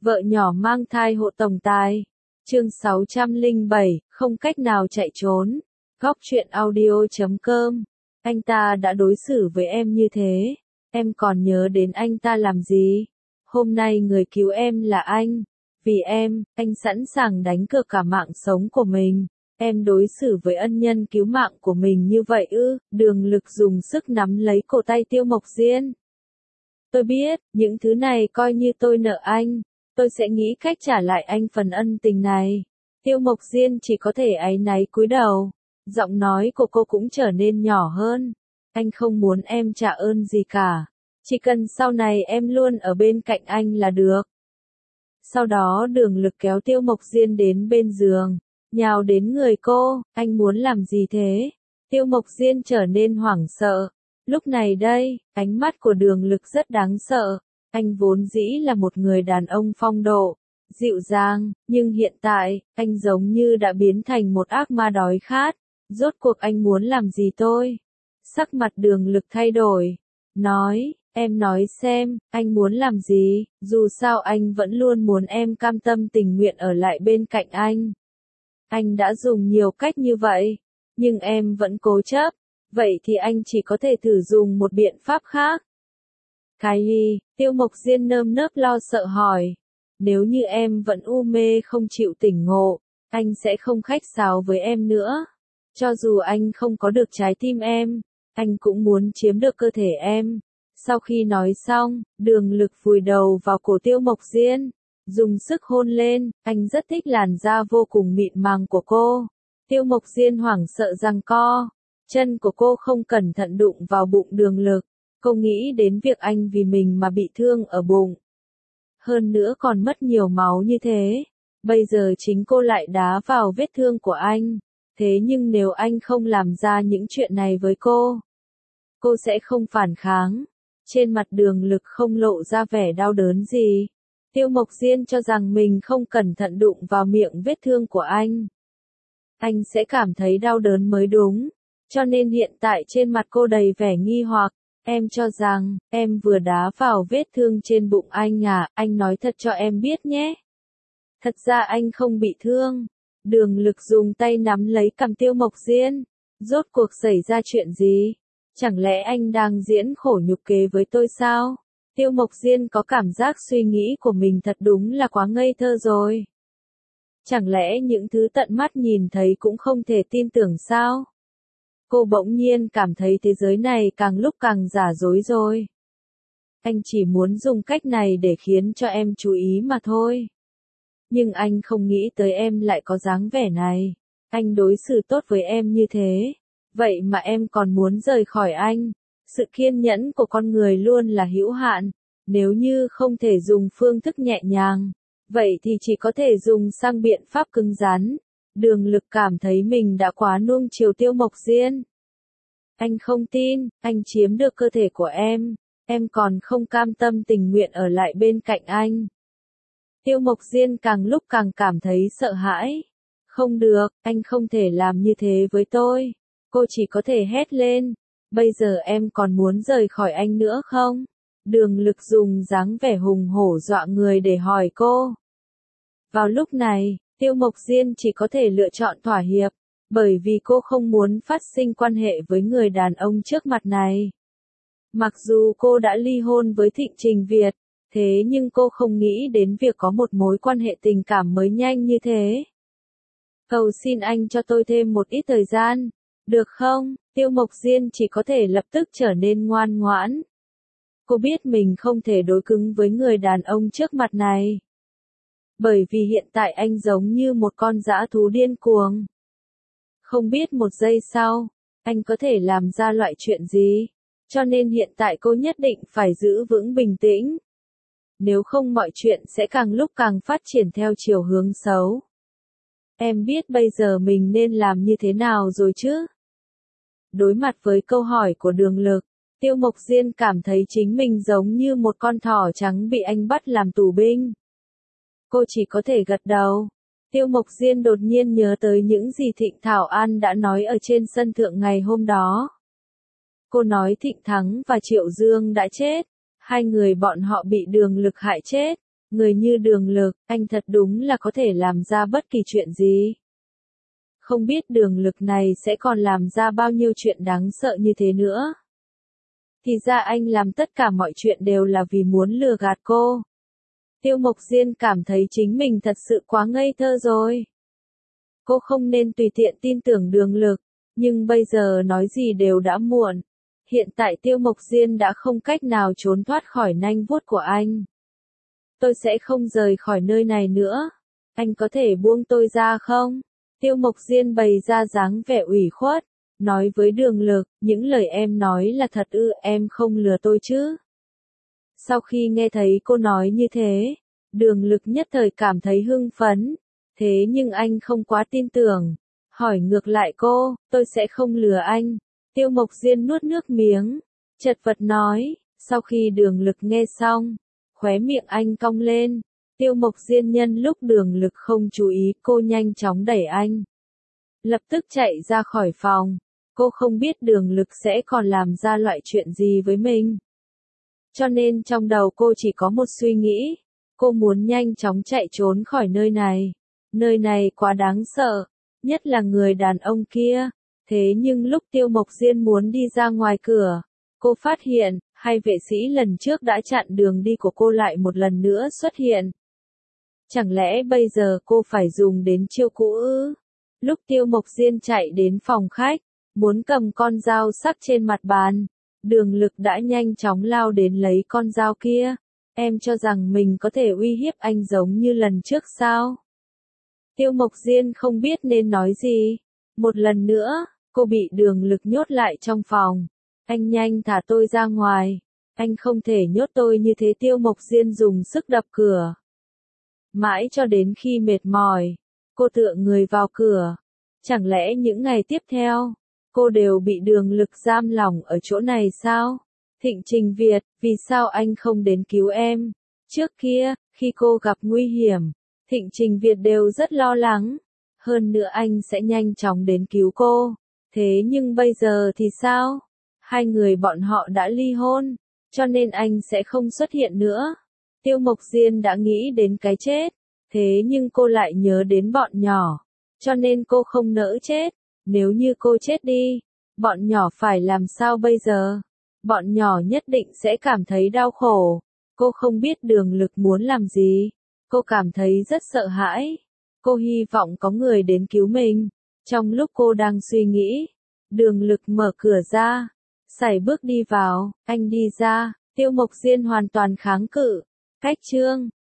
Vợ nhỏ mang thai hộ tổng tài. Chương 607, không cách nào chạy trốn. Góc truyện audio.com. Anh ta đã đối xử với em như thế, em còn nhớ đến anh ta làm gì? Hôm nay người cứu em là anh. Vì em, anh sẵn sàng đánh cược cả mạng sống của mình. Em đối xử với ân nhân cứu mạng của mình như vậy ư? Đường Lực dùng sức nắm lấy cổ tay Tiêu Mộc Diên. Tôi biết, những thứ này coi như tôi nợ anh. Tôi sẽ nghĩ cách trả lại anh phần ân tình này. Tiêu Mộc Diên chỉ có thể áy náy cúi đầu. Giọng nói của cô cũng trở nên nhỏ hơn. Anh không muốn em trả ơn gì cả. Chỉ cần sau này em luôn ở bên cạnh anh là được. Sau đó Đường Lực kéo Tiêu Mộc Diên đến bên giường, nhào đến người cô. Anh muốn làm gì thế? Tiêu Mộc Diên trở nên hoảng sợ. Lúc này đây, ánh mắt của Đường Lực rất đáng sợ. Anh vốn dĩ là một người đàn ông phong độ, dịu dàng, nhưng hiện tại, anh giống như đã biến thành một ác ma đói khát. Rốt cuộc anh muốn làm gì tôi? Sắc mặt Đường Lực thay đổi. Nói, em nói xem, anh muốn làm gì? Dù sao anh vẫn luôn muốn em cam tâm tình nguyện ở lại bên cạnh anh. Anh đã dùng nhiều cách như vậy, nhưng em vẫn cố chấp. Vậy thì anh chỉ có thể thử dùng một biện pháp khác. Cái gì? Tiêu Mộc Diên nơm nớp lo sợ hỏi. Nếu như em vẫn u mê không chịu tỉnh ngộ, anh sẽ không khách sáo với em nữa. Cho dù anh không có được trái tim em, anh cũng muốn chiếm được cơ thể em. Sau khi nói xong, Đường Lực vùi đầu vào cổ Tiêu Mộc Diên, dùng sức hôn lên. Anh rất thích làn da vô cùng mịn màng của cô. Tiêu Mộc Diên hoảng sợ giằng co. Chân của cô không cẩn thận đụng vào bụng Đường Lực. Cô nghĩ đến việc anh vì mình mà bị thương ở bụng. Hơn nữa còn mất nhiều máu như thế. Bây giờ chính cô lại đá vào vết thương của anh. Thế nhưng nếu anh không làm ra những chuyện này với cô sẽ không phản kháng. Trên mặt Đường Lực không lộ ra vẻ đau đớn gì. Tiêu Mộc Diên cho rằng mình không cẩn thận đụng vào miệng vết thương của anh sẽ cảm thấy đau đớn mới đúng. Cho nên hiện tại trên mặt cô đầy vẻ nghi hoặc. Em cho rằng, em vừa đá vào vết thương trên bụng anh à? Anh nói thật cho em biết nhé. Thật ra anh không bị thương. Đường Lực dùng tay nắm lấy cằm Tiêu Mộc Diên. Rốt cuộc xảy ra chuyện gì? Chẳng lẽ anh đang diễn khổ nhục kế với tôi sao? Tiêu Mộc Diên có cảm giác suy nghĩ của mình thật đúng là quá ngây thơ rồi. Chẳng lẽ những thứ tận mắt nhìn thấy cũng không thể tin tưởng sao? Cô bỗng nhiên cảm thấy thế giới này càng lúc càng giả dối rồi. Anh chỉ muốn dùng cách này để khiến cho em chú ý mà thôi. Nhưng anh không nghĩ tới em lại có dáng vẻ này. Anh đối xử tốt với em như thế. Vậy mà em còn muốn rời khỏi anh. Sự kiên nhẫn của con người luôn là hữu hạn. Nếu như không thể dùng phương thức nhẹ nhàng, vậy thì chỉ có thể dùng sang biện pháp cứng rắn. Đường Lực cảm thấy mình đã quá nuông chiều Tiêu Mộc Diên. Anh không tin, anh chiếm được cơ thể của em còn không cam tâm tình nguyện ở lại bên cạnh anh. Tiêu Mộc Diên càng lúc càng cảm thấy sợ hãi. Không được, anh không thể làm như thế với tôi. Cô chỉ có thể hét lên. Bây giờ em còn muốn rời khỏi anh nữa không? Đường Lực dùng dáng vẻ hùng hổ dọa người để hỏi cô. Vào lúc này, Tiêu Mộc Diên chỉ có thể lựa chọn thỏa hiệp. Bởi vì cô không muốn phát sinh quan hệ với người đàn ông trước mặt này. Mặc dù cô đã ly hôn với Thịnh Trình Việt, thế nhưng cô không nghĩ đến việc có một mối quan hệ tình cảm mới nhanh như thế. Cầu xin anh cho tôi thêm một ít thời gian, được không? Tiêu Mộc Diên chỉ có thể lập tức trở nên ngoan ngoãn. Cô biết mình không thể đối cứng với người đàn ông trước mặt này. Bởi vì hiện tại anh giống như một con dã thú điên cuồng. Không biết một giây sau, anh có thể làm ra loại chuyện gì. Cho nên hiện tại cô nhất định phải giữ vững bình tĩnh. Nếu không mọi chuyện sẽ càng lúc càng phát triển theo chiều hướng xấu. Em biết bây giờ mình nên làm như thế nào rồi chứ? Đối mặt với câu hỏi của Đường Lực, Tiêu Mộc Diên cảm thấy chính mình giống như một con thỏ trắng bị anh bắt làm tù binh. Cô chỉ có thể gật đầu. Tiêu Mộc Diên đột nhiên nhớ tới những gì Thịnh Thảo An đã nói ở trên sân thượng ngày hôm đó. Cô nói Thịnh Thắng và Triệu Dương đã chết. Hai người bọn họ bị Đường Lực hại chết. Người như Đường Lực, anh thật đúng là có thể làm ra bất kỳ chuyện gì. Không biết Đường Lực này sẽ còn làm ra bao nhiêu chuyện đáng sợ như thế nữa. Thì ra anh làm tất cả mọi chuyện đều là vì muốn lừa gạt cô. Tiêu Mộc Diên cảm thấy chính mình thật sự quá ngây thơ rồi. Cô không nên tùy tiện tin tưởng Đường Lực, nhưng bây giờ nói gì đều đã muộn. Hiện tại Tiêu Mộc Diên đã không cách nào trốn thoát khỏi nanh vuốt của anh. Tôi sẽ không rời khỏi nơi này nữa. Anh có thể buông tôi ra không? Tiêu Mộc Diên bày ra dáng vẻ ủy khuất, nói với Đường Lực, những lời em nói là thật ư, em không lừa tôi chứ? Sau khi nghe thấy cô nói như thế, Đường Lực nhất thời cảm thấy hưng phấn, thế nhưng anh không quá tin tưởng, hỏi ngược lại cô, tôi sẽ không lừa anh. Tiêu Mộc Diên nuốt nước miếng, chật vật nói, sau khi Đường Lực nghe xong, khóe miệng anh cong lên. Tiêu Mộc Diên nhân lúc Đường Lực không chú ý, cô nhanh chóng đẩy anh, lập tức chạy ra khỏi phòng. Cô không biết Đường Lực sẽ còn làm ra loại chuyện gì với mình. Cho nên trong đầu cô chỉ có một suy nghĩ, cô muốn nhanh chóng chạy trốn khỏi nơi này. Nơi này quá đáng sợ, nhất là người đàn ông kia. Thế nhưng lúc Tiêu Mộc Diên muốn đi ra ngoài cửa, cô phát hiện, hai vệ sĩ lần trước đã chặn đường đi của cô lại một lần nữa xuất hiện. Chẳng lẽ bây giờ cô phải dùng đến chiêu cũ ư? Lúc Tiêu Mộc Diên chạy đến phòng khách, muốn cầm con dao sắc trên mặt bàn, Đường Lực đã nhanh chóng lao đến lấy con dao kia. Em cho rằng mình có thể uy hiếp anh giống như lần trước sao? Tiêu Mộc Diên không biết nên nói gì. Một lần nữa, cô bị Đường Lực nhốt lại trong phòng. Anh nhanh thả tôi ra ngoài. Anh không thể nhốt tôi như thế. Tiêu Mộc Diên dùng sức đập cửa. Mãi cho đến khi mệt mỏi, cô tựa người vào cửa. Chẳng lẽ những ngày tiếp theo, cô đều bị Đường Lực giam lỏng ở chỗ này sao? Thịnh Trình Việt, vì sao anh không đến cứu em? Trước kia, khi cô gặp nguy hiểm, Thịnh Trình Việt đều rất lo lắng. Hơn nữa anh sẽ nhanh chóng đến cứu cô. Thế nhưng bây giờ thì sao? Hai người bọn họ đã ly hôn, cho nên anh sẽ không xuất hiện nữa. Tiêu Mộc Diên đã nghĩ đến cái chết, thế nhưng cô lại nhớ đến bọn nhỏ, cho nên cô không nỡ chết. Nếu như cô chết đi, bọn nhỏ phải làm sao bây giờ? Bọn nhỏ nhất định sẽ cảm thấy đau khổ. Cô không biết Đường Lực muốn làm gì. Cô cảm thấy rất sợ hãi. Cô hy vọng có người đến cứu mình. Trong lúc cô đang suy nghĩ, Đường Lực mở cửa ra, sải bước đi vào. Anh đi ra, Tiêu Mộc Diên hoàn toàn kháng cự. Cách chương